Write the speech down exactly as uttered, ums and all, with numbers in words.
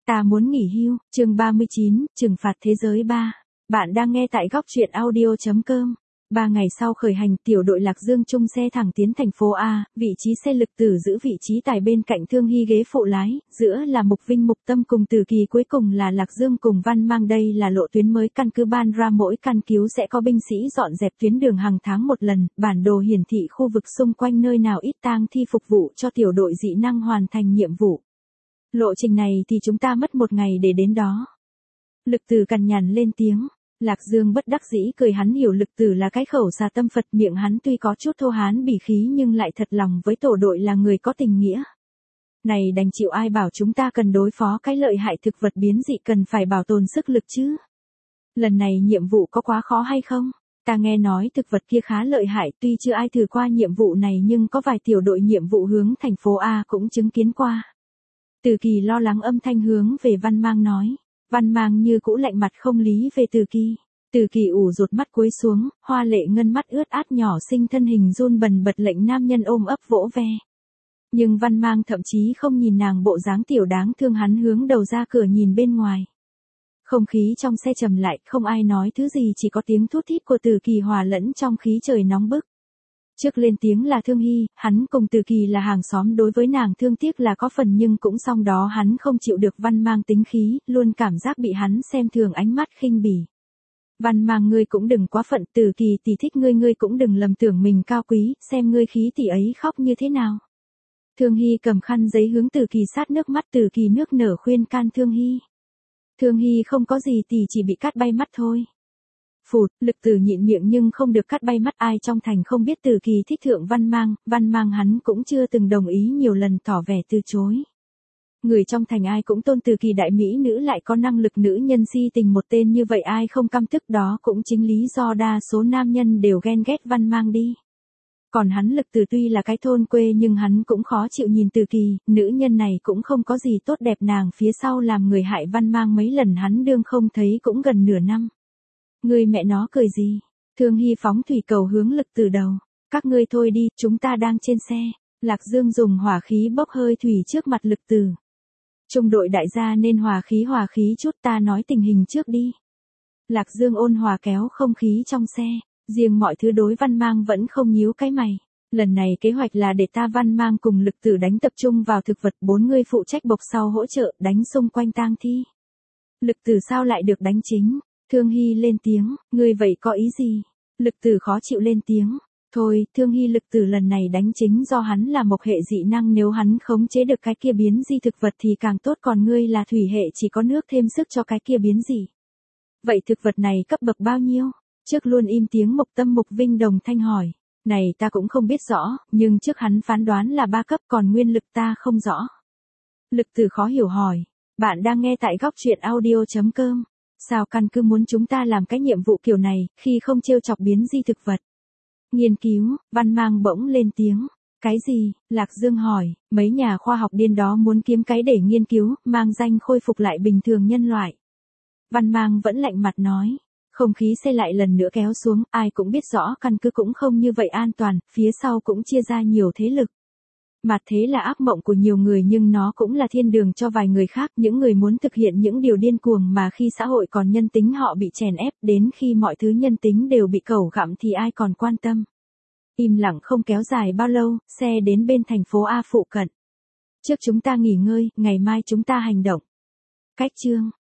Ta muốn nghỉ hưu, chương ba mươi chín, trừng phạt thế giới ba. Bạn đang nghe tại góc truyện audio chấm com. Ba ngày sau khởi hành, tiểu đội Lạc Dương chung xe thẳng tiến thành phố A, vị trí xe Lực Tử giữ vị trí tài bên cạnh Thương Hy ghế phụ lái, giữa là Mục Vinh Mục Tâm cùng Từ Kỳ, cuối cùng là Lạc Dương cùng Văn Mang. Đây là lộ tuyến mới căn cứ ban ra, mỗi căn cứu sẽ có binh sĩ dọn dẹp tuyến đường hàng tháng một lần, bản đồ hiển thị khu vực xung quanh nơi nào ít tang thi phục vụ cho tiểu đội dị năng hoàn thành nhiệm vụ. Lộ trình này thì chúng ta mất một ngày để đến đó. Lực Tử cằn nhằn lên tiếng. Lạc Dương bất đắc dĩ cười, hắn hiểu Lực Tử là cái khẩu xà tâm Phật, miệng hắn tuy có chút thô hán bỉ khí nhưng lại thật lòng với tổ đội, là người có tình nghĩa. Này đành chịu, ai bảo chúng ta cần đối phó cái lợi hại thực vật biến dị, cần phải bảo tồn sức lực chứ. Lần này nhiệm vụ có quá khó hay không? Ta nghe nói thực vật kia khá lợi hại, tuy chưa ai thử qua nhiệm vụ này nhưng có vài tiểu đội nhiệm vụ hướng thành phố A cũng chứng kiến qua. Từ Kỳ lo lắng âm thanh hướng về Văn Mang nói. Văn Mang như cũ lạnh mặt không lý về Từ Kỳ. Từ Kỳ ủ rụt mắt cúi xuống, hoa lệ ngân mắt ướt át nhỏ xinh thân hình run bần bật lệnh nam nhân ôm ấp vỗ ve. Nhưng Văn Mang thậm chí không nhìn nàng bộ dáng tiểu đáng thương, hắn hướng đầu ra cửa nhìn bên ngoài. Không khí trong xe trầm lại, không ai nói thứ gì, chỉ có tiếng thút thít của Từ Kỳ hòa lẫn trong khí trời nóng bức. Trước lên tiếng là Thương Hy, hắn cùng Từ Kỳ là hàng xóm, đối với nàng thương tiếc là có phần, nhưng cũng song đó hắn không chịu được Văn Mang tính khí, luôn cảm giác bị hắn xem thường, ánh mắt khinh bỉ. Văn Mang, ngươi cũng đừng quá phận, Từ Kỳ tỷ thích ngươi, ngươi cũng đừng lầm tưởng mình cao quý, xem ngươi khí tỷ ấy khóc như thế nào. Thương Hy cầm khăn giấy hướng Từ Kỳ sát nước mắt, Từ Kỳ nước nở khuyên can Thương Hy. Thương Hy không có gì tỷ, chỉ bị cắt bay mắt thôi. Phụt, Lực Tử nhịn miệng nhưng không được cắt bay mắt, ai trong thành không biết Từ Kỳ thích thượng Văn Mang, Văn Mang hắn cũng chưa từng đồng ý, nhiều lần tỏ vẻ từ chối. Người trong thành ai cũng tôn Từ Kỳ đại mỹ nữ, lại có năng lực, nữ nhân si tình một tên như vậy ai không căm tức, đó cũng chính lý do đa số nam nhân đều ghen ghét Văn Mang đi. Còn hắn Lực Tử tuy là cái thôn quê nhưng hắn cũng khó chịu nhìn Từ Kỳ, nữ nhân này cũng không có gì tốt đẹp, nàng phía sau làm người hại Văn Mang mấy lần hắn đương không thấy cũng gần nửa năm. Ngươi mẹ nó cười gì? Thương Hy phóng thủy cầu hướng Lực Tử đầu. Các ngươi thôi đi, chúng ta đang trên xe. Lạc Dương dùng hỏa khí bốc hơi thủy trước mặt Lực Tử. Trung đội đại gia nên hòa khí hòa khí chút, ta nói tình hình trước đi. Lạc Dương ôn hòa kéo không khí trong xe. Riêng mọi thứ đối Văn Mang vẫn không nhíu cái mày. Lần này kế hoạch là để ta Văn Mang cùng Lực Tử đánh tập trung vào thực vật, bốn người phụ trách bộc sau hỗ trợ đánh xung quanh tang thi. Lực Tử sao lại được đánh chính? Thương Hy lên tiếng, ngươi vậy có ý gì? Lực Tử khó chịu lên tiếng. Thôi, Thương Hy, Lực Tử lần này đánh chính do hắn là mộc hệ dị năng, nếu hắn khống chế được cái kia biến dị thực vật thì càng tốt, còn ngươi là thủy hệ, chỉ có nước thêm sức cho cái kia biến dị. Vậy thực vật này cấp bậc bao nhiêu? Trước luôn im tiếng Mục Tâm Mục Vinh đồng thanh hỏi. Này ta cũng không biết rõ, nhưng trước hắn phán đoán là ba cấp, còn nguyên lực ta không rõ. Lực Tử khó hiểu hỏi. Bạn đang nghe tại góc truyện audio chấm com. Sao căn cứ muốn chúng ta làm cái nhiệm vụ kiểu này, khi không trêu chọc biến di thực vật? Nghiên cứu, Văn Mang bỗng lên tiếng. Cái gì? Lạc Dương hỏi, mấy nhà khoa học điên đó muốn kiếm cái để nghiên cứu, mang danh khôi phục lại bình thường nhân loại. Văn Mang vẫn lạnh mặt nói. Không khí xe lại lần nữa kéo xuống, ai cũng biết rõ căn cứ cũng không như vậy an toàn, phía sau cũng chia ra nhiều thế lực. Mặt thế là ác mộng của nhiều người nhưng nó cũng là thiên đường cho vài người khác, những người muốn thực hiện những điều điên cuồng mà khi xã hội còn nhân tính họ bị chèn ép, đến khi mọi thứ nhân tính đều bị cẩu gặm thì ai còn quan tâm. Im lặng không kéo dài bao lâu, xe đến bên thành phố A phụ cận. Trước chúng ta nghỉ ngơi, ngày mai chúng ta hành động. Cách chương